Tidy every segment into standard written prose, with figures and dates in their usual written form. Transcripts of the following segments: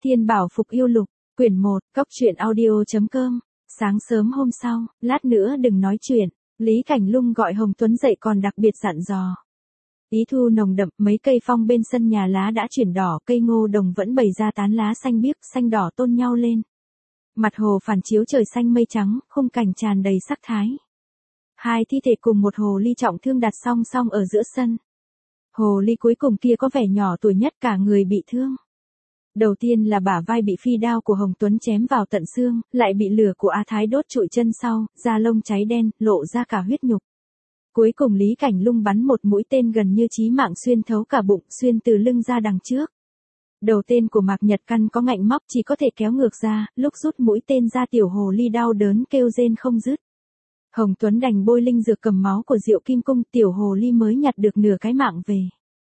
Thiên Bảo Phục Yêu Lục, quyển 1, Cốc truyện audio.com. Sáng sớm hôm sau, lát nữa đừng nói chuyện, Lý Cảnh Lung gọi Hồng Tuấn dậy còn đặc biệt dặn dò. Ý thu nồng đậm, mấy cây phong bên sân nhà lá đã chuyển đỏ, cây ngô đồng vẫn bày ra tán lá xanh biếc, xanh đỏ tôn nhau lên. Mặt hồ phản chiếu trời xanh mây trắng, khung cảnh tràn đầy sắc thái. Hai thi thể cùng một hồ ly trọng thương đặt song song ở giữa sân. Hồ ly cuối cùng kia có vẻ nhỏ tuổi nhất, cả người bị thương. Đầu tiên là bả vai bị phi đao của Hồng Tuấn chém vào tận xương, lại bị lửa của A Thái đốt trụi chân sau, da lông cháy đen, lộ ra cả huyết nhục. Cuối cùng Lý Cảnh Lung bắn một mũi tên gần như chí mạng xuyên thấu cả bụng, xuyên từ lưng ra đằng trước. Đầu tên của Mạc Nhật Căn có ngạnh móc, chỉ có thể kéo ngược ra, lúc rút mũi tên ra tiểu hồ ly đau đớn kêu rên không dứt. Hồng Tuấn đành bôi linh dược cầm máu của Diệu Kim Cung, tiểu hồ ly mới nhặt được nửa cái mạng về.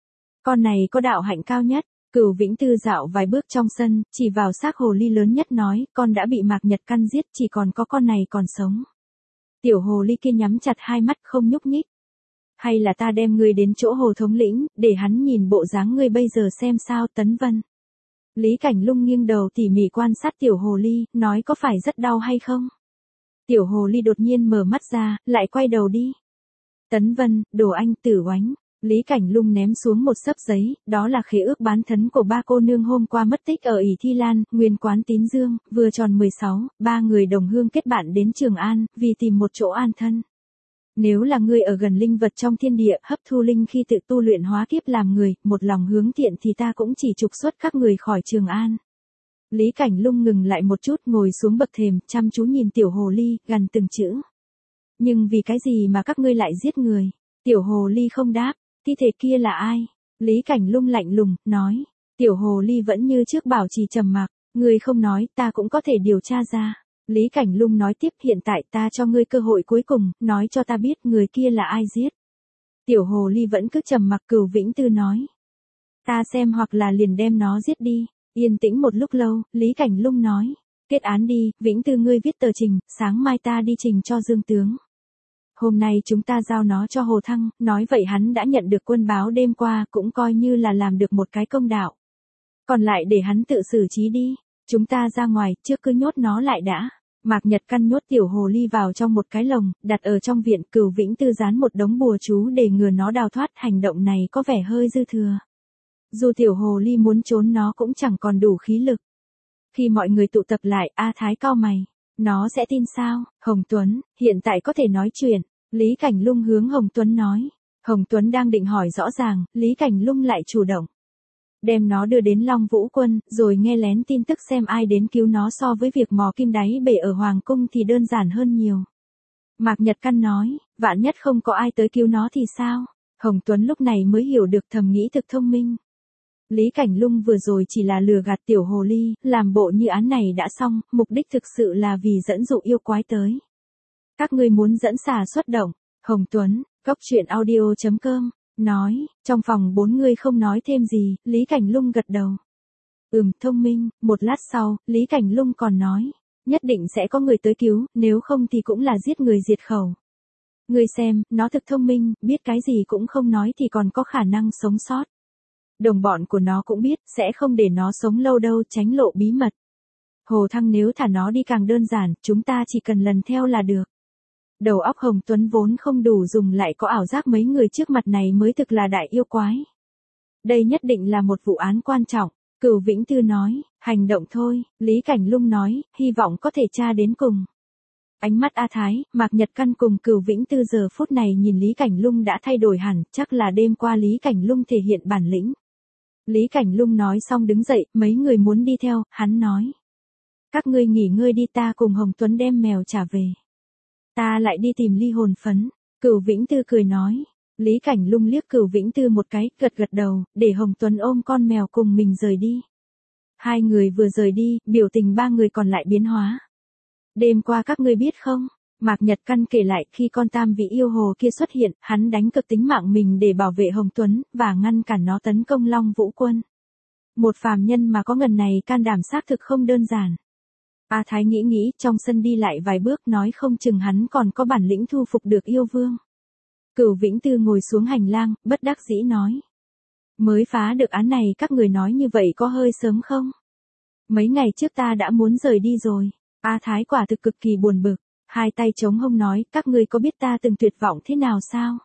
Con này có đạo hạnh cao nhất. Cửu Vĩnh Tư dạo vài bước trong sân, chỉ vào xác hồ ly lớn nhất nói, con đã bị Mạc Nhật Căn giết, chỉ còn có con này còn sống. Tiểu hồ ly kia nhắm chặt hai mắt không nhúc nhích. Hay là ta đem ngươi đến chỗ hồ thống lĩnh, để hắn nhìn bộ dáng ngươi bây giờ xem sao. Tấn Vân. Lý Cảnh Lung nghiêng đầu tỉ mỉ quan sát tiểu hồ ly, nói có phải rất đau hay không? Tiểu hồ ly đột nhiên mở mắt ra, lại quay đầu đi. Tấn Vân, đồ anh tử oánh. Lý Cảnh Lung ném xuống một xấp giấy, đó là khế ước bán thấn của ba cô nương hôm qua mất tích ở ỷ Thi Lan, nguyên quán Tín Dương, vừa tròn 16, ba người đồng hương kết bạn đến Trường An, vì tìm một chỗ an thân. Nếu là ngươi ở gần linh vật trong thiên địa, hấp thu linh khi tự tu luyện hóa kiếp làm người, một lòng hướng thiện thì ta cũng chỉ trục xuất các người khỏi Trường An. Lý Cảnh Lung ngừng lại một chút, ngồi xuống bậc thềm, chăm chú nhìn tiểu hồ ly, gằn từng chữ. Nhưng vì cái gì mà các ngươi lại giết người? Tiểu hồ ly không đáp. Thi thể kia là ai? Lý Cảnh Lung lạnh lùng, nói. Tiểu hồ ly vẫn như trước bảo trì trầm mặc. Ngươi không nói, ta cũng có thể điều tra ra. Lý Cảnh Lung nói tiếp, hiện tại ta cho ngươi cơ hội cuối cùng, nói cho ta biết người kia là ai giết. Tiểu hồ ly vẫn cứ trầm mặc. Cửu Vĩnh Tư nói. Ta xem hoặc là liền đem nó giết đi. Yên tĩnh một lúc lâu, Lý Cảnh Lung nói. Kết án đi, Vĩnh Tư ngươi viết tờ trình, sáng mai ta đi trình cho Dương tướng. Hôm nay chúng ta giao nó cho Hồ Thăng, nói vậy hắn đã nhận được quân báo đêm qua, cũng coi như là làm được một cái công đạo. Còn lại để hắn tự xử trí đi, chúng ta ra ngoài, trước cứ nhốt nó lại đã. Mạc Nhật Căn nhốt tiểu hồ ly vào trong một cái lồng, đặt ở trong viện. Cửu Vĩnh Tư dán một đống bùa chú để ngừa nó đào thoát, hành động này có vẻ hơi dư thừa. Dù tiểu hồ ly muốn trốn nó cũng chẳng còn đủ khí lực. Khi mọi người tụ tập lại, A Thái cau mày. Nó sẽ tin sao? Hồng Tuấn, hiện tại có thể nói chuyện. Lý Cảnh Lung hướng Hồng Tuấn nói. Hồng Tuấn đang định hỏi rõ ràng, Lý Cảnh Lung lại chủ động. Đem nó đưa đến Long Vũ Quân, rồi nghe lén tin tức xem ai đến cứu nó, so với việc mò kim đáy bể ở Hoàng Cung thì đơn giản hơn nhiều. Mạc Nhật Căn nói, vạn nhất không có ai tới cứu nó thì sao? Hồng Tuấn lúc này mới hiểu được, thầm nghĩ thực thông minh. Lý Cảnh Lung vừa rồi chỉ là lừa gạt tiểu hồ ly, làm bộ như án này đã xong, mục đích thực sự là vì dẫn dụ yêu quái tới. Các ngươi muốn dẫn xà xuất động. Hồng Tuấn, Cốc truyện audio.com, nói, trong phòng bốn người không nói thêm gì. Lý Cảnh Lung gật đầu. Thông minh. Một lát sau, Lý Cảnh Lung còn nói, nhất định sẽ có người tới cứu, nếu không thì cũng là giết người diệt khẩu. Ngươi xem, nó thực thông minh, biết cái gì cũng không nói thì còn có khả năng sống sót. Đồng bọn của nó cũng biết, sẽ không để nó sống lâu đâu, tránh lộ bí mật. Hồ Thăng nếu thả nó đi càng đơn giản, chúng ta chỉ cần lần theo là được. Đầu óc Hồng Tuấn vốn không đủ dùng, lại có ảo giác mấy người trước mặt này mới thực là đại yêu quái. Đây nhất định là một vụ án quan trọng. Cửu Vĩnh Tư nói, hành động thôi. Lý Cảnh Lung nói, hy vọng có thể tra đến cùng. Ánh mắt A Thái, Mạc Nhật Căn cùng Cửu Vĩnh Tư giờ phút này nhìn Lý Cảnh Lung đã thay đổi hẳn, chắc là đêm qua Lý Cảnh Lung thể hiện bản lĩnh. Lý Cảnh Lung nói xong đứng dậy, mấy người muốn đi theo, hắn nói. Các ngươi nghỉ ngơi đi, ta cùng Hồng Tuấn đem mèo trả về. Ta lại đi tìm ly hồn phấn. Cửu Vĩnh Tư cười nói. Lý Cảnh Lung liếc Cửu Vĩnh Tư một cái, gật gật đầu, để Hồng Tuấn ôm con mèo cùng mình rời đi. Hai người vừa rời đi, biểu tình ba người còn lại biến hóa. Đêm qua các ngươi biết không? Mạc Nhật Căn kể lại, khi con tam vị yêu hồ kia xuất hiện, hắn đánh cực tính mạng mình để bảo vệ Hồng Tuấn, và ngăn cản nó tấn công Long Vũ Quân. Một phàm nhân mà có ngần này can đảm xác thực không đơn giản. A Thái nghĩ, trong sân đi lại vài bước, nói không chừng hắn còn có bản lĩnh thu phục được yêu vương. Cửu Vĩnh Tư ngồi xuống hành lang, bất đắc dĩ nói. Mới phá được án này, các người nói như vậy có hơi sớm không? Mấy ngày trước ta đã muốn rời đi rồi. A Thái quả thực cực kỳ buồn bực, hai tay chống hông nói, các ngươi có biết ta từng tuyệt vọng thế nào sao?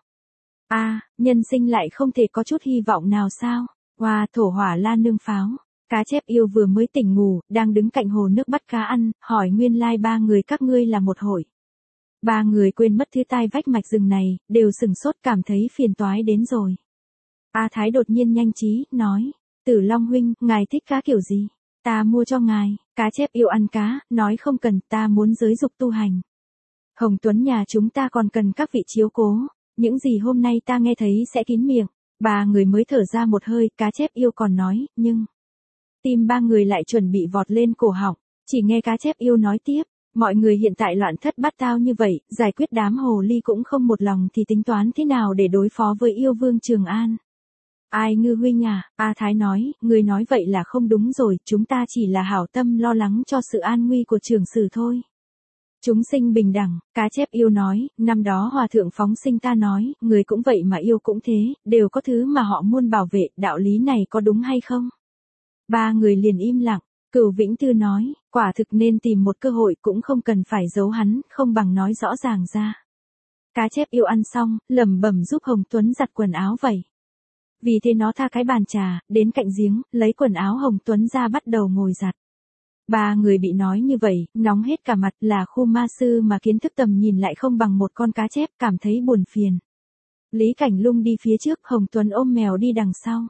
Nhân sinh lại không thể có chút hy vọng nào sao? Hoa thổ hỏa lan nương pháo. Cá chép yêu vừa mới tỉnh ngủ, đang đứng cạnh hồ nước bắt cá ăn, hỏi nguyên lai ba người các ngươi là một hội. Ba người quên mất thứ tai vách mạch rừng này, đều sừng sốt cảm thấy phiền toái đến rồi. A Thái đột nhiên nhanh trí, nói, Tử Long huynh, ngài thích cá kiểu gì? Ta mua cho ngài. Cá chép yêu ăn cá, nói không cần, ta muốn giới dục tu hành. Hồng Tuấn nhà chúng ta còn cần các vị chiếu cố, những gì hôm nay ta nghe thấy sẽ kín miệng. Ba người mới thở ra một hơi, cá chép yêu còn nói, nhưng... Tim ba người lại chuẩn bị vọt lên cổ họng, chỉ nghe cá chép yêu nói tiếp, mọi người hiện tại loạn thất bát tao như vậy, giải quyết đám hồ ly cũng không một lòng thì tính toán thế nào để đối phó với yêu vương Trường An. Ai ngư huynh à, A Thái nói, người nói vậy là không đúng rồi, chúng ta chỉ là hảo tâm lo lắng cho sự an nguy của trường sử thôi. Chúng sinh bình đẳng, cá chép yêu nói, năm đó hòa thượng phóng sinh ta nói, người cũng vậy mà yêu cũng thế, đều có thứ mà họ muốn bảo vệ, đạo lý này có đúng hay không? Ba người liền im lặng, Cửu Vĩnh Tư nói, quả thực nên tìm một cơ hội cũng không cần phải giấu hắn, không bằng nói rõ ràng ra. Cá chép yêu ăn xong, lẩm bẩm giúp Hồng Tuấn giặt quần áo vậy. Vì thế nó tha cái bàn trà, đến cạnh giếng, lấy quần áo Hồng Tuấn ra bắt đầu ngồi giặt. Ba người bị nói như vậy, nóng hết cả mặt, là khu ma sư mà kiến thức tầm nhìn lại không bằng một con cá chép, cảm thấy buồn phiền. Lý Cảnh Lung đi phía trước, Hồng Tuấn ôm mèo đi đằng sau.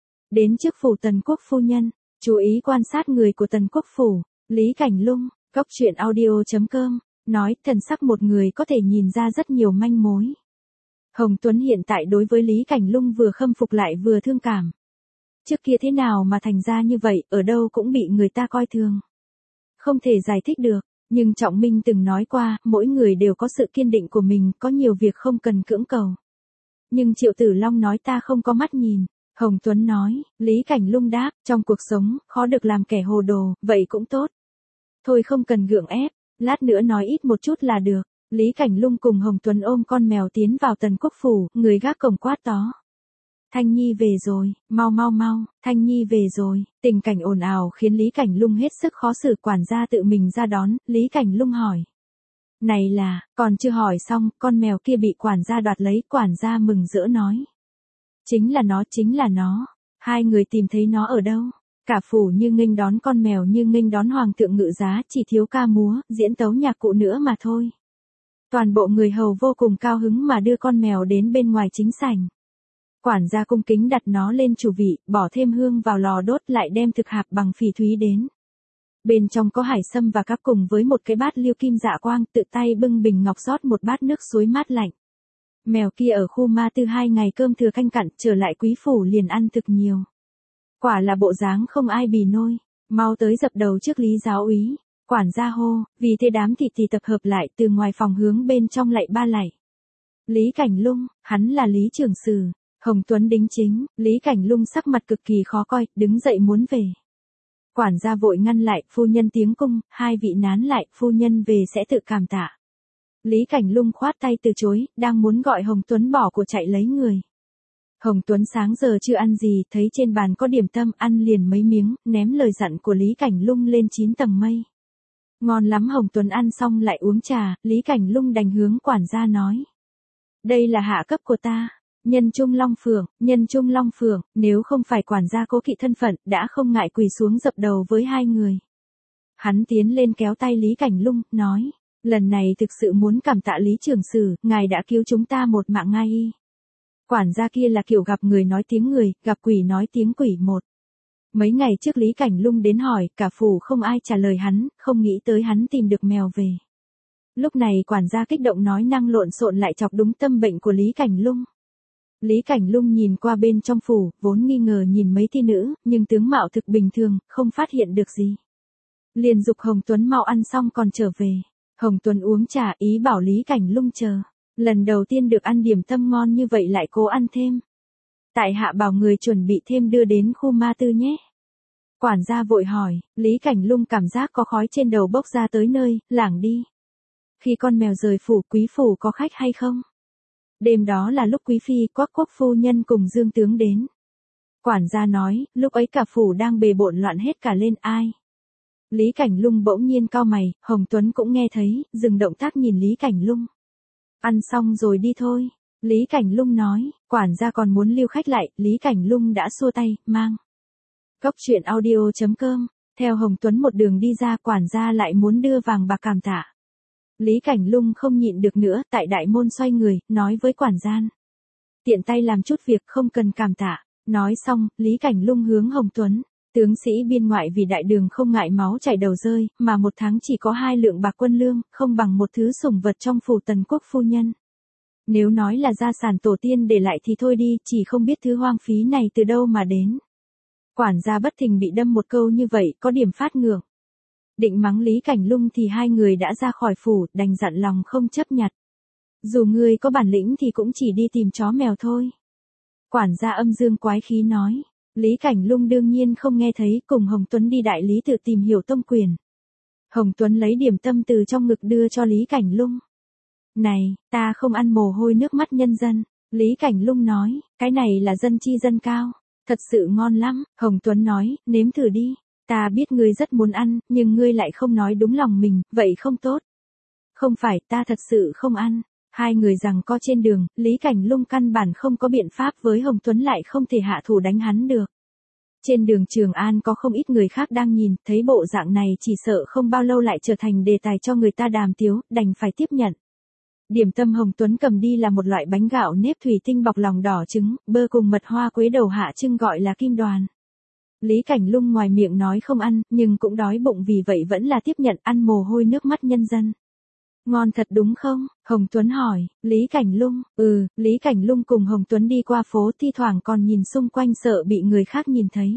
Đến trước phủ Tần Quốc phu nhân, chú ý quan sát người của Tần Quốc phủ, Lý Cảnh Lung, Cốc truyện audio.com, nói thần sắc một người có thể nhìn ra rất nhiều manh mối. Hồng Tuấn hiện tại đối với Lý Cảnh Lung vừa khâm phục lại vừa thương cảm. Trước kia thế nào mà thành ra như vậy, ở đâu cũng bị người ta coi thường. Không thể giải thích được, nhưng Trọng Minh từng nói qua, mỗi người đều có sự kiên định của mình, có nhiều việc không cần cưỡng cầu. Nhưng Triệu Tử Long nói ta không có mắt nhìn. Hồng Tuấn nói, Lý Cảnh Lung đáp, trong cuộc sống, khó được làm kẻ hồ đồ, vậy cũng tốt. Thôi không cần gượng ép, lát nữa nói ít một chút là được. Lý Cảnh Lung cùng Hồng Tuấn ôm con mèo tiến vào Tần Quốc phủ, người gác cổng quát to. Thanh Nhi về rồi, mau mau mau, Thanh Nhi về rồi, tình cảnh ồn ào khiến Lý Cảnh Lung hết sức khó xử, quản gia tự mình ra đón, Lý Cảnh Lung hỏi. Này là, còn chưa hỏi xong, con mèo kia bị quản gia đoạt lấy, quản gia mừng rỡ nói. Chính là nó, hai người tìm thấy nó ở đâu? Cả phủ như nghênh đón con mèo như nghênh đón hoàng thượng ngự giá, chỉ thiếu ca múa, diễn tấu nhạc cụ nữa mà thôi. Toàn bộ người hầu vô cùng cao hứng mà đưa con mèo đến bên ngoài chính sảnh. Quản gia cung kính đặt nó lên chủ vị, bỏ thêm hương vào lò đốt, lại đem thực hạp bằng phỉ thúy đến. Bên trong có hải sâm và cá cùng với một cái bát liêu kim dạ quang, tự tay bưng bình ngọc rót một bát nước suối mát lạnh. Mèo kia ở khu ma tư 2 ngày cơm thừa canh cặn, trở lại quý phủ liền ăn thực nhiều. Quả là bộ dáng không ai bì nôi, mau tới dập đầu trước Lý giáo úy. Quản gia hô, vì thế đám thị thì tập hợp lại từ ngoài phòng hướng bên trong lạy ba lạy. Lý Cảnh Lung, hắn là Lý Trường Sử. Hồng Tuấn đính chính, Lý Cảnh Lung sắc mặt cực kỳ khó coi, đứng dậy muốn về. Quản gia vội ngăn lại, phu nhân tiếng cung, hai vị nán lại, phu nhân về sẽ tự cảm tạ. Lý Cảnh Lung khoát tay từ chối, đang muốn gọi Hồng Tuấn bỏ của chạy lấy người. Hồng Tuấn sáng giờ chưa ăn gì, thấy trên bàn có điểm tâm, ăn liền mấy miếng, ném lời dặn của Lý Cảnh Lung lên 9 tầng mây. Ngon lắm. Hồng Tuấn ăn xong lại uống trà, Lý Cảnh Lung đành hướng quản gia nói. Đây là hạ cấp của ta, nhân trung long phượng, nếu không phải quản gia cố kỵ thân phận, đã không ngại quỳ xuống dập đầu với hai người. Hắn tiến lên kéo tay Lý Cảnh Lung, nói, lần này thực sự muốn cảm tạ Lý Trường Sử, ngài đã cứu chúng ta một mạng ngai y. Quản gia kia là kiểu gặp người nói tiếng người, gặp quỷ nói tiếng quỷ một. Mấy ngày trước Lý Cảnh Lung đến hỏi, cả phủ không ai trả lời hắn, không nghĩ tới hắn tìm được mèo về. Lúc này quản gia kích động nói năng lộn xộn lại chọc đúng tâm bệnh của Lý Cảnh Lung. Lý Cảnh Lung nhìn qua bên trong phủ, vốn nghi ngờ nhìn mấy thi nữ, nhưng tướng mạo thực bình thường, không phát hiện được gì. Liền dục Hồng Tuấn mau ăn xong còn trở về. Hồng Tuấn uống trà, ý bảo Lý Cảnh Lung chờ. Lần đầu tiên được ăn điểm tâm ngon như vậy lại cố ăn thêm. Tại hạ bảo người chuẩn bị thêm đưa đến khu ma tư nhé. Quản gia vội hỏi, Lý Cảnh Lung cảm giác có khói trên đầu bốc ra tới nơi, lảng đi. Khi con mèo rời phủ, quý phủ có khách hay không? Đêm đó là lúc quý phi, Quắc Quốc phu nhân cùng Dương tướng đến. Quản gia nói, lúc ấy cả phủ đang bề bộn loạn hết cả lên, ai? Lý Cảnh Lung bỗng nhiên cau mày, Hồng Tuấn cũng nghe thấy, dừng động tác nhìn Lý Cảnh Lung. Ăn xong rồi đi thôi. Lý Cảnh Lung nói, quản gia còn muốn lưu khách lại, Lý Cảnh Lung đã xua tay, mang. Cốc truyện audio.com, theo Hồng Tuấn một đường đi ra, quản gia lại muốn đưa vàng bạc cảm tạ. Lý Cảnh Lung không nhịn được nữa, tại đại môn xoay người, nói với quản gian. Tiện tay làm chút việc không cần cảm tạ. Nói xong, Lý Cảnh Lung hướng Hồng Tuấn. Tướng sĩ biên ngoại vì đại đường không ngại máu chảy đầu rơi, mà một tháng chỉ có 2 lượng bạc quân lương, không bằng một thứ sủng vật trong phủ Tần quốc phu nhân. Nếu nói là gia sản tổ tiên để lại thì thôi đi, chỉ không biết thứ hoang phí này từ đâu mà đến. Quản gia bất thình bị đâm một câu như vậy, có điểm phát ngược. Định mắng Lý Cảnh Lung thì hai người đã ra khỏi phủ, đành dặn lòng không chấp nhặt. Dù ngươi có bản lĩnh thì cũng chỉ đi tìm chó mèo thôi. Quản gia âm dương quái khí nói. Lý Cảnh Lung đương nhiên không nghe thấy, cùng Hồng Tuấn đi đại lý tự tìm hiểu tông quyền. Hồng Tuấn lấy điểm tâm từ trong ngực đưa cho Lý Cảnh Lung. Này, ta không ăn mồ hôi nước mắt nhân dân. Lý Cảnh Lung nói, cái này là dân chi dân cao. Thật sự ngon lắm. Hồng Tuấn nói, nếm thử đi. Ta biết ngươi rất muốn ăn, nhưng ngươi lại không nói đúng lòng mình, vậy không tốt. Không phải, ta thật sự không ăn. Hai người giằng co trên đường, Lý Cảnh Lung căn bản không có biện pháp với Hồng Tuấn, lại không thể hạ thủ đánh hắn được. Trên đường Trường An có không ít người khác đang nhìn, thấy bộ dạng này chỉ sợ không bao lâu lại trở thành đề tài cho người ta đàm tiếu, đành phải tiếp nhận. Điểm tâm Hồng Tuấn cầm đi là một loại bánh gạo nếp thủy tinh bọc lòng đỏ trứng, bơ cùng mật hoa quế đầu hạ trưng gọi là kim đoàn. Lý Cảnh Lung ngoài miệng nói không ăn, nhưng cũng đói bụng, vì vậy vẫn là tiếp nhận, ăn mồ hôi nước mắt nhân dân. Ngon thật đúng không? Hồng Tuấn hỏi. Lý Cảnh Lung, Lý Cảnh Lung cùng Hồng Tuấn đi qua phố, thi thoảng còn nhìn xung quanh sợ bị người khác nhìn thấy.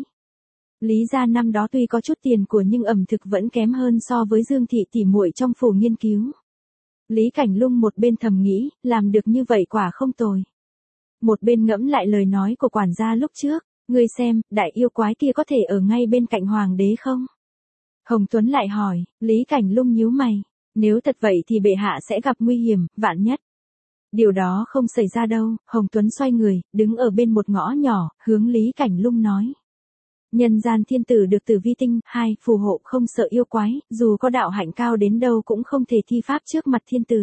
Lý gia năm đó tuy có chút tiền của nhưng ẩm thực vẫn kém hơn so với Dương thị tỉ muội trong phủ nghiên cứu. Lý Cảnh Lung một bên thầm nghĩ, làm được như vậy quả không tồi. Một bên ngẫm lại lời nói của quản gia lúc trước, ngươi xem, đại yêu quái kia có thể ở ngay bên cạnh hoàng đế không? Hồng Tuấn lại hỏi. Lý Cảnh Lung nhíu mày. Nếu thật vậy thì bệ hạ sẽ gặp nguy hiểm, vạn nhất. Điều đó không xảy ra đâu. Hồng Tuấn xoay người, đứng ở bên một ngõ nhỏ, hướng Lý Cảnh Lung nói. Nhân gian thiên tử được tử vi tinh, 2, phù hộ không sợ yêu quái, dù có đạo hạnh cao đến đâu cũng không thể thi pháp trước mặt thiên tử.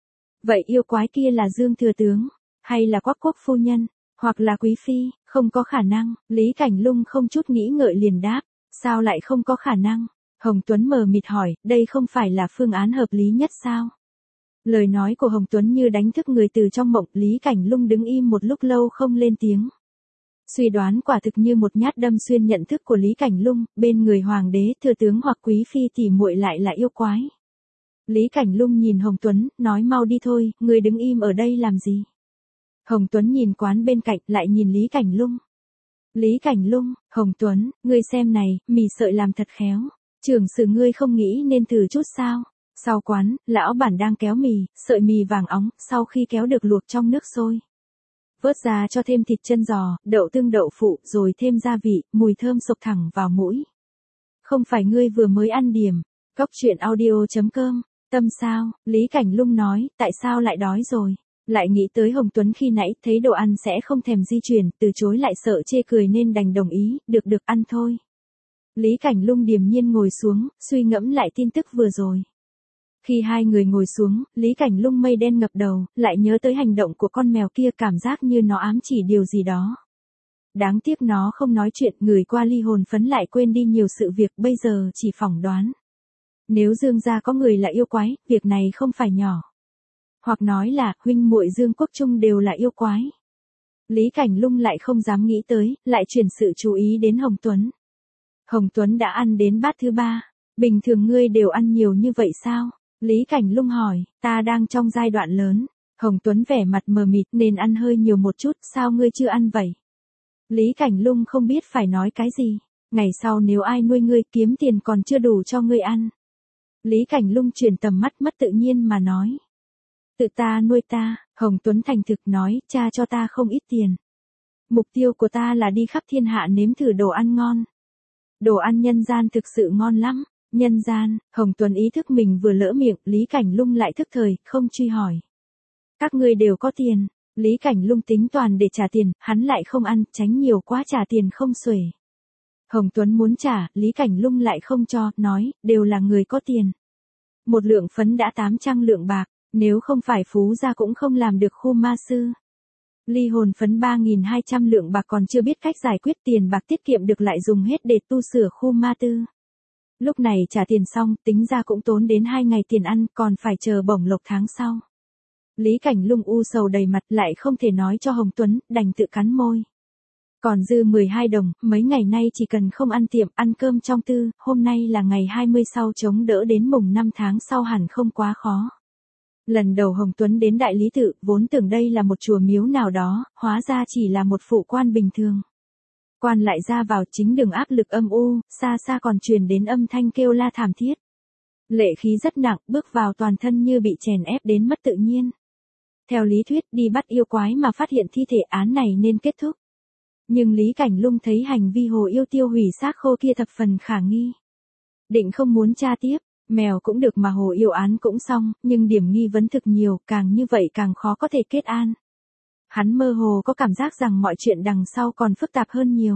Vậy yêu quái kia là Dương thừa tướng, hay là Quắc quốc phu nhân, hoặc là quý phi? Không có khả năng. Lý Cảnh Lung không chút nghĩ ngợi liền đáp. Sao lại không có khả năng? Hồng Tuấn mờ mịt hỏi, đây không phải là phương án hợp lý nhất sao? Lời nói của Hồng Tuấn như đánh thức người từ trong mộng, Lý Cảnh Lung đứng im một lúc lâu không lên tiếng. Suy đoán quả thực như một nhát đâm xuyên nhận thức của Lý Cảnh Lung, bên người hoàng đế, thừa tướng hoặc quý phi tỉ muội lại là yêu quái. Lý Cảnh Lung nhìn Hồng Tuấn, nói mau đi thôi, ngươi đứng im ở đây làm gì? Hồng Tuấn nhìn quán bên cạnh, lại nhìn Lý Cảnh Lung. Lý Cảnh Lung, Hồng Tuấn, ngươi xem này, mì sợi làm thật khéo. Trưởng sử ngươi không nghĩ nên thử chút sao? Sau quán, lão bản đang kéo mì, sợi mì vàng óng, sau khi kéo được luộc trong nước sôi. Vớt ra cho thêm thịt chân giò, đậu tương đậu phụ, rồi thêm gia vị, mùi thơm sộc thẳng vào mũi. Không phải ngươi vừa mới ăn điểm. Cốc truyện audio.com, tâm sao? Lý Cảnh Lung nói, tại sao lại đói rồi? Lại nghĩ tới Hồng Tuấn khi nãy, thấy đồ ăn sẽ không thèm di chuyển, từ chối lại sợ chê cười nên đành đồng ý, được ăn thôi. Lý Cảnh Lung điềm nhiên ngồi xuống, suy ngẫm lại tin tức vừa rồi. Khi hai người ngồi xuống, Lý Cảnh Lung mây đen ngập đầu, lại nhớ tới hành động của con mèo kia, cảm giác như nó ám chỉ điều gì đó. Đáng tiếc nó không nói chuyện, người qua ly hồn phấn lại quên đi nhiều sự việc, bây giờ chỉ phỏng đoán. Nếu Dương gia có người là yêu quái, việc này không phải nhỏ. Hoặc nói là, huynh muội Dương Quốc Trung đều là yêu quái. Lý Cảnh Lung lại không dám nghĩ tới, lại chuyển sự chú ý đến Hồng Tuấn. Hồng Tuấn đã ăn đến bát thứ 3. Bình thường ngươi đều ăn nhiều như vậy sao? Lý Cảnh Lung hỏi, ta đang trong giai đoạn lớn. Hồng Tuấn vẻ mặt mờ mịt, nên ăn hơi nhiều một chút, sao ngươi chưa ăn vậy? Lý Cảnh Lung không biết phải nói cái gì. Ngày sau nếu ai nuôi ngươi, kiếm tiền còn chưa đủ cho ngươi ăn. Lý Cảnh Lung chuyển tầm mắt mất tự nhiên mà nói. Tự ta nuôi ta. Hồng Tuấn thành thực nói, cha cho ta không ít tiền. Mục tiêu của ta là đi khắp thiên hạ nếm thử đồ ăn ngon. Đồ ăn nhân gian thực sự ngon lắm. Nhân gian, Hồng Tuấn ý thức mình vừa lỡ miệng, Lý Cảnh Lung lại thức thời, không truy hỏi. Các ngươi đều có tiền. Lý Cảnh Lung tính toàn để trả tiền, hắn lại không ăn, tránh nhiều quá trả tiền không xuể. Hồng Tuấn muốn trả, Lý Cảnh Lung lại không cho, nói, đều là người có tiền. Một lượng phấn đã 800 lượng bạc, nếu không phải phú gia cũng không làm được khu ma sư. Ly hồn phấn 3.200 lượng bạc còn chưa biết cách giải quyết, tiền bạc tiết kiệm được lại dùng hết để tu sửa khu ma tư. Lúc này trả tiền xong, tính ra cũng tốn đến 2 ngày tiền ăn, còn phải chờ bổng lộc tháng sau. Lý Cảnh Lung u sầu đầy mặt, lại không thể nói cho Hồng Tuấn, đành tự cắn môi. Còn dư 12 đồng, mấy ngày nay chỉ cần không ăn tiệm, ăn cơm trong tư, hôm nay là ngày 20 sau, chống đỡ đến mùng 5 tháng sau hẳn không quá khó. Lần đầu Hồng Tuấn đến Đại Lý Tự, vốn tưởng đây là một chùa miếu nào đó, hóa ra chỉ là một phụ quan bình thường. Quan lại ra vào, chính đường áp lực âm u, xa xa còn truyền đến âm thanh kêu la thảm thiết. Lệ khí rất nặng, bước vào toàn thân như bị chèn ép đến mất tự nhiên. Theo lý thuyết, đi bắt yêu quái mà phát hiện thi thể, án này nên kết thúc. Nhưng Lý Cảnh Lung thấy hành vi Hồ Yêu tiêu hủy xác khô kia thập phần khả nghi. Định không muốn tra tiếp, mèo cũng được mà Hồ Yêu án cũng xong, nhưng điểm nghi vấn thực nhiều, càng như vậy càng khó có thể kết an. Hắn mơ hồ có cảm giác rằng mọi chuyện đằng sau còn phức tạp hơn nhiều.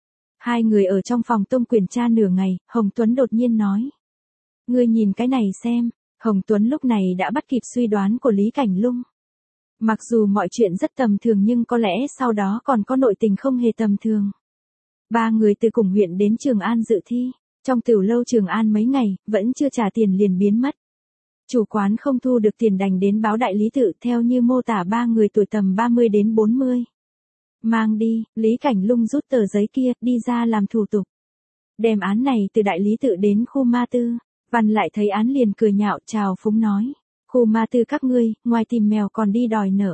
Hai người ở trong phòng tông quyền tra nửa ngày, Hồng Tuấn đột nhiên nói. Ngươi nhìn cái này xem, Hồng Tuấn lúc này đã bắt kịp suy đoán của Lý Cảnh Lung. Mặc dù mọi chuyện rất tầm thường nhưng có lẽ sau đó còn có nội tình không hề tầm thường. Ba người từ cùng huyện đến Trường An dự thi, trong tiểu lâu Trường An mấy ngày, vẫn chưa trả tiền liền biến mất. Chủ quán không thu được tiền đành đến báo Đại Lý Tự, theo như mô tả ba người tuổi tầm 30 đến 40. Mang đi, Lý Cảnh Lung rút tờ giấy kia, đi ra làm thủ tục. Đem án này từ Đại Lý Tự đến khu ma tư, Văn lại thấy án liền cười nhạo chào phúng nói. Khu ma tư các ngươi, ngoài tìm mèo còn đi đòi nợ.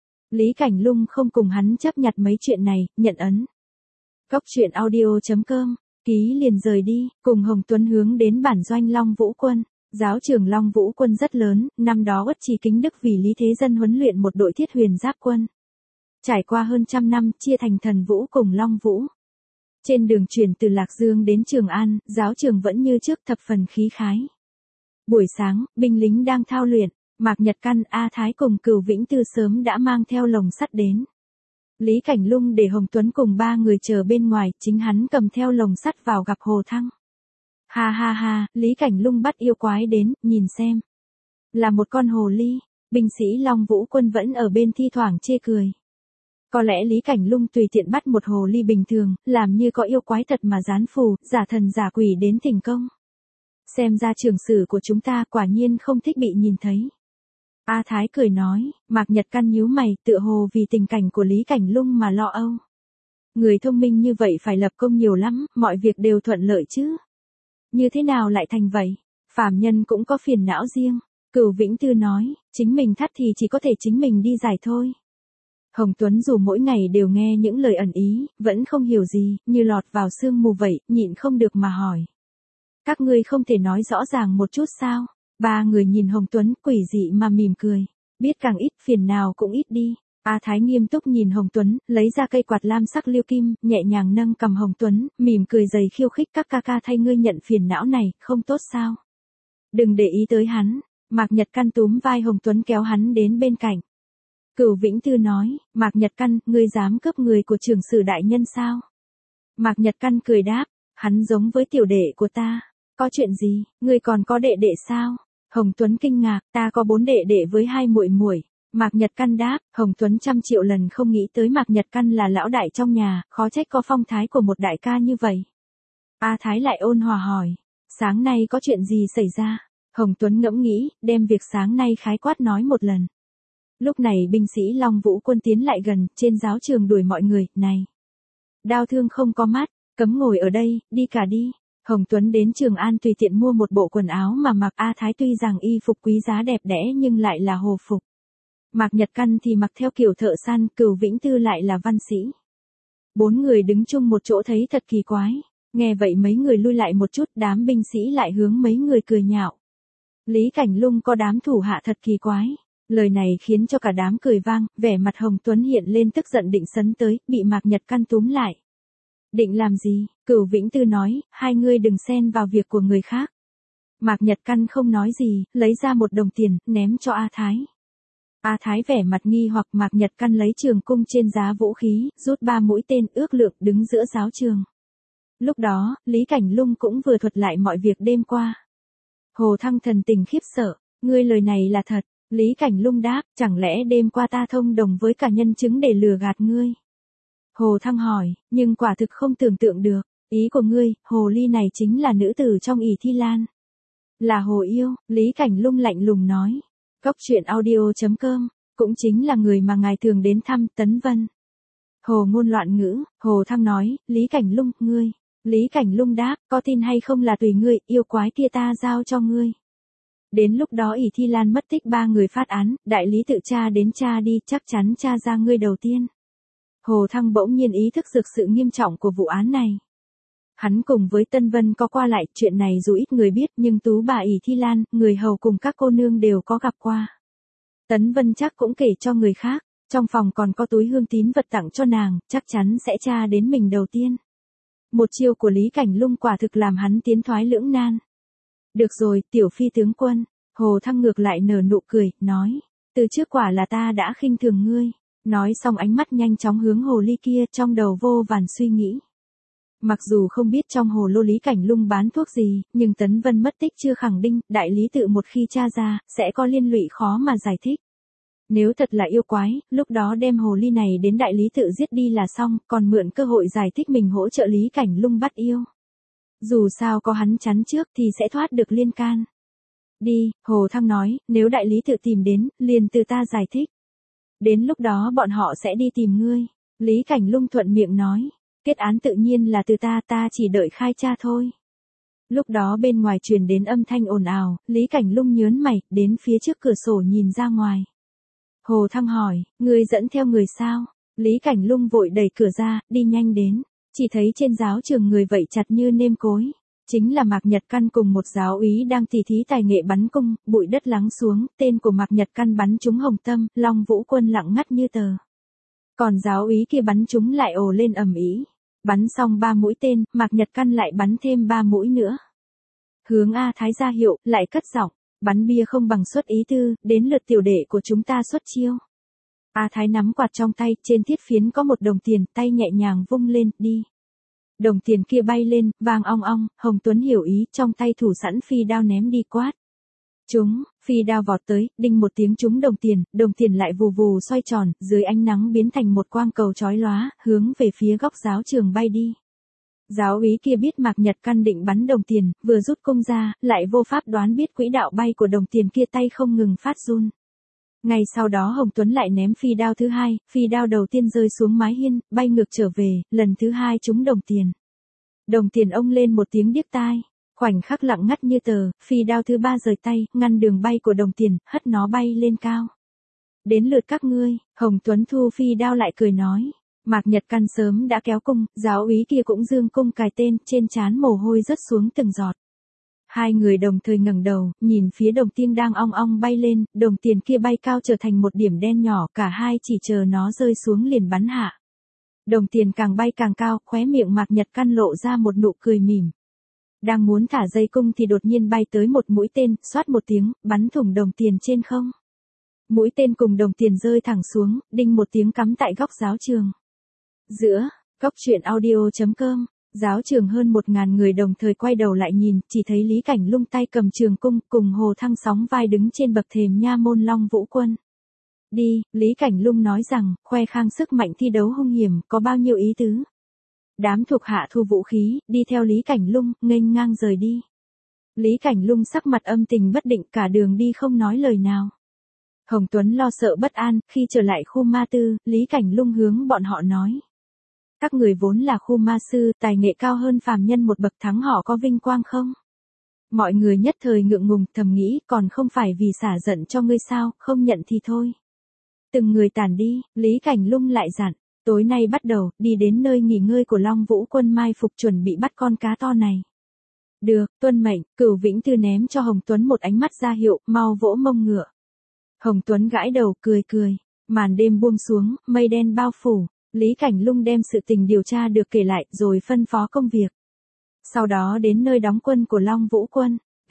Lý Cảnh Lung không cùng hắn chấp nhặt mấy chuyện này, nhận ấn. Cóc truyện audio.com, ký liền rời đi, cùng Hồng Tuấn hướng đến bản doanh Long Vũ Quân. Giáo trường Long Vũ Quân rất lớn, năm đó Uất Trì Kính Đức vì Lý Thế Dân huấn luyện một đội thiết huyền giáp quân. Trải qua hơn trăm năm, chia thành Thần Vũ cùng Long Vũ. Trên đường chuyển từ Lạc Dương đến Trường An, giáo trường vẫn như trước thập phần khí khái. Buổi sáng, binh lính đang thao luyện, Mạc Nhật Căn, A Thái cùng Cửu Vĩnh Tư sớm đã mang theo lồng sắt đến. Lý Cảnh Lung để Hồng Tuấn cùng ba người chờ bên ngoài, chính hắn cầm theo lồng sắt vào gặp Hồ Thăng. Ha ha ha, Lý Cảnh Lung bắt yêu quái đến, nhìn xem. Là một con hồ ly, binh sĩ Long Vũ Quân vẫn ở bên thi thoảng chê cười. Có lẽ Lý Cảnh Lung tùy tiện bắt một hồ ly bình thường, làm như có yêu quái thật mà gián phù, giả thần giả quỷ đến thành công. Xem ra trường sử của chúng ta quả nhiên không thích bị nhìn thấy. A Thái cười nói, Mạc Nhật Căn nhíu mày, tựa hồ vì tình cảnh của Lý Cảnh Lung mà lo âu. Người thông minh như vậy phải lập công nhiều lắm, mọi việc đều thuận lợi chứ. Như thế nào lại thành vậy? Phàm nhân cũng có phiền não riêng. Cửu Vĩnh Tư nói, chính mình thắt thì chỉ có thể chính mình đi giải thôi. Hồng Tuấn dù mỗi ngày đều nghe những lời ẩn ý, vẫn không hiểu gì, như lọt vào sương mù vậy, nhịn không được mà hỏi. Các ngươi không thể nói rõ ràng một chút sao? Ba người nhìn Hồng Tuấn quỷ dị mà mỉm cười. Biết càng ít phiền nào cũng ít đi. A Thái nghiêm túc nhìn Hồng Tuấn, lấy ra cây quạt lam sắc liêu kim, nhẹ nhàng nâng cầm Hồng Tuấn, mỉm cười dày khiêu khích các ca ca thay ngươi nhận phiền não này, không tốt sao? Đừng để ý tới hắn. Mạc Nhật Căn túm vai Hồng Tuấn kéo hắn đến bên cạnh. Cửu Vĩnh Tư nói, Mạc Nhật Căn, ngươi dám cướp người của trưởng sử đại nhân sao? Mạc Nhật Căn cười đáp, hắn giống với tiểu đệ của ta. Có chuyện gì, ngươi còn có đệ đệ sao? Hồng Tuấn kinh ngạc, ta có 4 đệ đệ với 2 muội muội. Mạc Nhật Căn đáp, Hồng Tuấn trăm triệu lần không nghĩ tới Mạc Nhật Căn là lão đại trong nhà, khó trách có phong thái của một đại ca như vậy. A Thái lại ôn hòa hỏi, sáng nay có chuyện gì xảy ra? Hồng Tuấn ngẫm nghĩ, đem việc sáng nay khái quát nói một lần. Lúc này binh sĩ Long Vũ Quân tiến lại gần, trên giáo trường đuổi mọi người, này. Đao thương không có mắt, cấm ngồi ở đây, đi cả đi. Hồng Tuấn đến Trường An tùy tiện mua một bộ quần áo mà mặc. A Thái tuy rằng y phục quý giá đẹp đẽ nhưng lại là hồ phục. Mạc Nhật Căn thì mặc theo kiểu thợ săn, Cửu Vĩnh Tư lại là văn sĩ. 4 người đứng chung một chỗ thấy thật kỳ quái. Nghe vậy mấy người lui lại một chút, đám binh sĩ lại hướng mấy người cười nhạo. Lý Cảnh Lung có đám thủ hạ thật kỳ quái. Lời này khiến cho cả đám cười vang, vẻ mặt Hồng Tuấn hiện lên tức giận định sấn tới, bị Mạc Nhật Căn túm lại. Định làm gì? Cửu Vĩnh Tư nói, hai ngươi đừng xen vào việc của người khác. Mạc Nhật Căn không nói gì, lấy ra 1 đồng tiền, ném cho A Thái. A Thái vẻ mặt nghi hoặc. Mạc Nhật Căn lấy trường cung trên giá vũ khí, rút 3 mũi tên ước lượng đứng giữa giáo trường. Lúc đó, Lý Cảnh Lung cũng vừa thuật lại mọi việc đêm qua. Hồ Thăng thần tình khiếp sợ, ngươi lời này là thật. Lý Cảnh Lung đáp, chẳng lẽ đêm qua ta thông đồng với cả nhân chứng để lừa gạt ngươi? Hồ Thăng hỏi, nhưng quả thực không tưởng tượng được, ý của ngươi, hồ ly này chính là nữ tử trong ỷ Thi Lan. Là hồ yêu, Lý Cảnh Lung lạnh lùng nói. Cốc truyện audio.com, cũng chính là người mà ngài thường đến thăm, Tấn Vân. Hồ ngôn loạn ngữ, Hồ Thăng nói, Lý Cảnh Lung, ngươi. Lý Cảnh Lung đáp, có tin hay không là tùy ngươi, yêu quái kia ta giao cho ngươi. Đến lúc đó ỷ Thi Lan mất tích 3 người phát án, đại lý tự tra đến tra đi, chắc chắn tra ra ngươi đầu tiên. Hồ Thăng bỗng nhiên ý thức được sự nghiêm trọng của vụ án này. Hắn cùng với Tân Vân có qua lại, chuyện này dù ít người biết nhưng tú bà ỷ Thi Lan, người hầu cùng các cô nương đều có gặp qua. Tấn Vân chắc cũng kể cho người khác, trong phòng còn có túi hương tín vật tặng cho nàng, chắc chắn sẽ tra đến mình đầu tiên. Một chiêu của Lý Cảnh Lung quả thực làm hắn tiến thoái lưỡng nan. Được rồi, tiểu phi tướng quân, Hồ Thăng ngược lại nở nụ cười, nói, từ trước quả là ta đã khinh thường ngươi. Nói xong ánh mắt nhanh chóng hướng hồ ly kia, trong đầu vô vàn suy nghĩ. Mặc dù không biết trong hồ lô Lý Cảnh Lung bán thuốc gì, nhưng Tấn Vân mất tích chưa khẳng định, đại lý tự một khi tra ra, sẽ có liên lụy khó mà giải thích. Nếu thật là yêu quái, lúc đó đem hồ ly này đến đại lý tự giết đi là xong, còn mượn cơ hội giải thích mình hỗ trợ Lý Cảnh Lung bắt yêu. Dù sao có hắn chắn trước thì sẽ thoát được liên can. Đi, Hồ Thăng nói, nếu đại lý tự tìm đến, liền từ ta giải thích. Đến lúc đó bọn họ sẽ đi tìm ngươi. Lý Cảnh Lung thuận miệng nói, kết án tự nhiên là từ ta chỉ đợi khai tra thôi. Lúc đó bên ngoài truyền đến âm thanh ồn ào, Lý Cảnh Lung nhớn mày, đến phía trước cửa sổ nhìn ra ngoài. Hồ Thăng hỏi, ngươi dẫn theo người sao? Lý Cảnh Lung vội đẩy cửa ra, đi nhanh đến. Chỉ thấy trên giáo trường người vậy chặt như nêm cối. Chính là Mạc Nhật Căn cùng một giáo úy đang tỉ thí tài nghệ bắn cung, bụi đất lắng xuống, tên của Mạc Nhật Căn bắn trúng Hồng Tâm, Long Vũ Quân lặng ngắt như tờ. Còn giáo úy kia bắn trúng lại ồ lên ầm ĩ. Bắn xong 3 mũi tên, Mạc Nhật Căn lại bắn thêm 3 mũi nữa. Hướng A Thái ra hiệu, lại cất giọng, bắn bia không bằng xuất ý tư, đến lượt tiểu đệ của chúng ta xuất chiêu. A Thái nắm quạt trong tay, trên thiết phiến có một đồng tiền, tay nhẹ nhàng vung lên, đi. Đồng tiền kia bay lên, vang ong ong, Hồng Tuấn hiểu ý, trong tay thủ sẵn phi đao ném đi quát. Trúng, phi đao vọt tới, đinh một tiếng trúng đồng tiền lại vù vù xoay tròn, dưới ánh nắng biến thành một quang cầu chói lóa, hướng về phía góc giáo trường bay đi. Giáo úy kia biết Mạc Nhật Căn định bắn đồng tiền, vừa rút cung ra, lại vô pháp đoán biết quỹ đạo bay của đồng tiền kia, tay không ngừng phát run. Ngay sau đó Hồng Tuấn lại ném phi đao thứ hai, phi đao đầu tiên rơi xuống mái hiên, bay ngược trở về, lần thứ hai trúng đồng tiền. Đồng tiền ông lên một tiếng điếc tai, khoảnh khắc lặng ngắt như tờ, phi đao thứ 3 rời tay, ngăn đường bay của đồng tiền, hất nó bay lên cao. Đến lượt các ngươi, Hồng Tuấn thu phi đao lại cười nói. Mạc Nhật Căn sớm đã kéo cung, giáo úy kia cũng dương cung cài tên, trên trán mồ hôi rớt xuống từng giọt. Hai người đồng thời ngẩng đầu, nhìn phía đồng tiền đang ong ong bay lên, đồng tiền kia bay cao trở thành một điểm đen nhỏ, cả hai chỉ chờ nó rơi xuống liền bắn hạ. Đồng tiền càng bay càng cao, khóe miệng Mạc Nhật Căn lộ ra một nụ cười mỉm. Đang muốn thả dây cung thì đột nhiên bay tới một mũi tên, xoát một tiếng, bắn thủng đồng tiền trên không. Mũi tên cùng đồng tiền rơi thẳng xuống, đinh một tiếng cắm tại góc giáo trường. Giữa, Cốc truyện audio.com, giáo trường hơn 1000 người đồng thời quay đầu lại nhìn, chỉ thấy Lý Cảnh Lung tay cầm trường cung, cùng Hồ Thăng sóng vai đứng trên bậc thềm nha môn Long Vũ Quân. Đi, Lý Cảnh Lung nói rằng, khoe khang sức mạnh thi đấu hung hiểm, có bao nhiêu ý tứ. Đám thuộc hạ thu vũ khí, đi theo Lý Cảnh Lung, nghênh ngang rời đi. Lý Cảnh Lung sắc mặt âm tình bất định, cả đường đi không nói lời nào. Hồng Tuấn lo sợ bất an, khi trở lại khu ma tư, Lý Cảnh Lung hướng bọn họ nói. Các người vốn là khu ma sư, tài nghệ cao hơn phàm nhân một bậc, thắng họ có vinh quang không? Mọi người nhất thời ngượng ngùng, thầm nghĩ, còn không phải vì xả giận cho ngươi sao, không nhận thì thôi. Từng người tản đi, Lý Cảnh Lung lại dặn, tối nay bắt đầu, đi đến nơi nghỉ ngơi của Long Vũ Quân mai phục chuẩn bị bắt con cá to này. Được, tuân mệnh, Cửu Vĩnh Tư ném cho Hồng Tuấn một ánh mắt ra hiệu, mau vỗ mông ngựa. Hồng Tuấn gãi đầu, cười, màn đêm buông xuống, mây đen bao phủ, Lý Cảnh Lung đem sự tình điều tra được kể lại, rồi phân phó công việc. Sau đó đến nơi đóng quân của Long Vũ Quân,